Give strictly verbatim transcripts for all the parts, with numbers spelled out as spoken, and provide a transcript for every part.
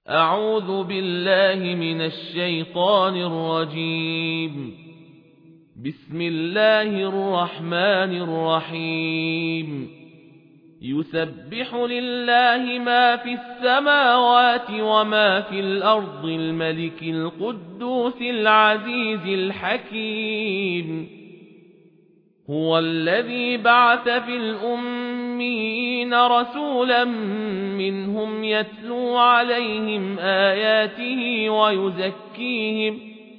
أعوذ بالله من الشيطان الرجيم. بسم الله الرحمن الرحيم. يسبح لله ما في السماوات وما في الأرض الملك القدوس العزيز الحكيم. هو الذي بعث في الأميين رسولا منهم يتلو عليهم آياته ويزكيهم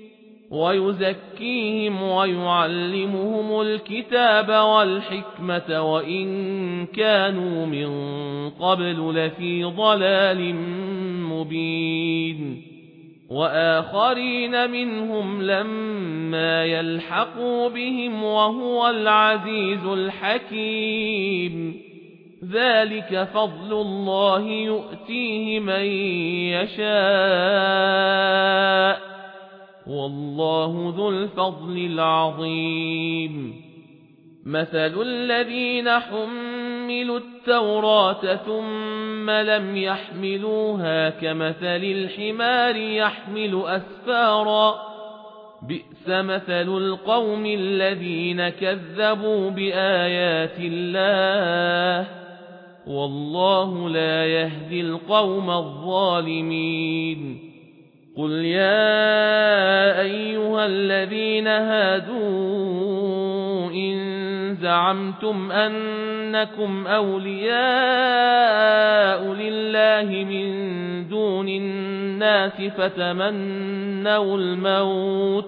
ويزكيهم ويعلمهم الكتاب والحكمة وإن كانوا من قبل لفي ضلال مبين. وآخرين منهم لما يلحقوا بهم وهو العزيز الحكيم. ذلك فضل الله يؤتيه من يشاء والله ذو الفضل العظيم. مثل الذين حملوا التوراة ثم لم يحملوها كمثل الحمار يحمل أسفارا بئس مثل القوم الذين كذبوا بآيات الله والله لا يهدي القوم الظالمين. قل يا أيها الذين هادوا إن زعمتم أنكم أولياء لله من دون الناس فتمنوا الموت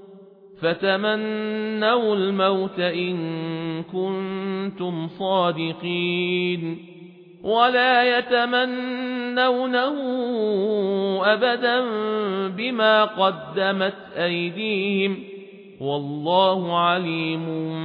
فتمنوا الموت إن كنتم صادقين ولا يتمنونه أبدا بما قدمت أيديهم والله عليم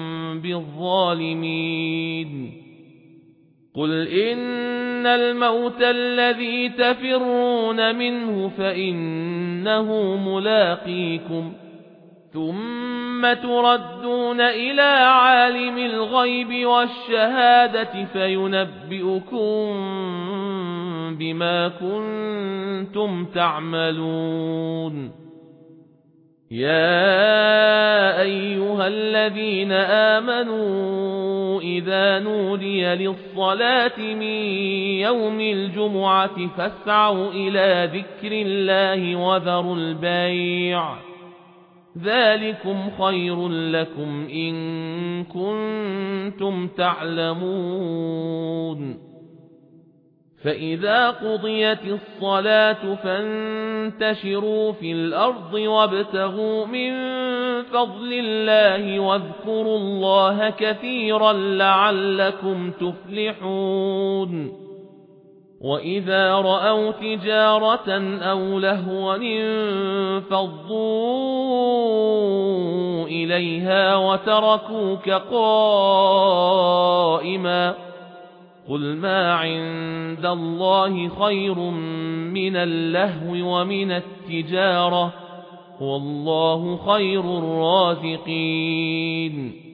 بالظالمين. قل إن الموت الذي تفرون منه فإنه ملاقيكم ثم تردون إلى عالم الغيب والشهادة فينبئكم بما كنتم تعملون. يا أيها الذين آمنوا إذا نودي للصلاة من يوم الجمعة فاسعوا إلى ذكر الله وذروا البيع ذلكم خير لكم إن كنتم تعلمون. فإذا قضيت الصلاة فانتشروا في الأرض وابتغوا من فضل الله واذكروا الله كثيرا لعلكم تفلحون. وإذا رأوا تجارة أو لهوا انفضوا إليها وتركوك قائما قل ما عند الله خير من اللهو ومن التجارة والله خير الرازقين.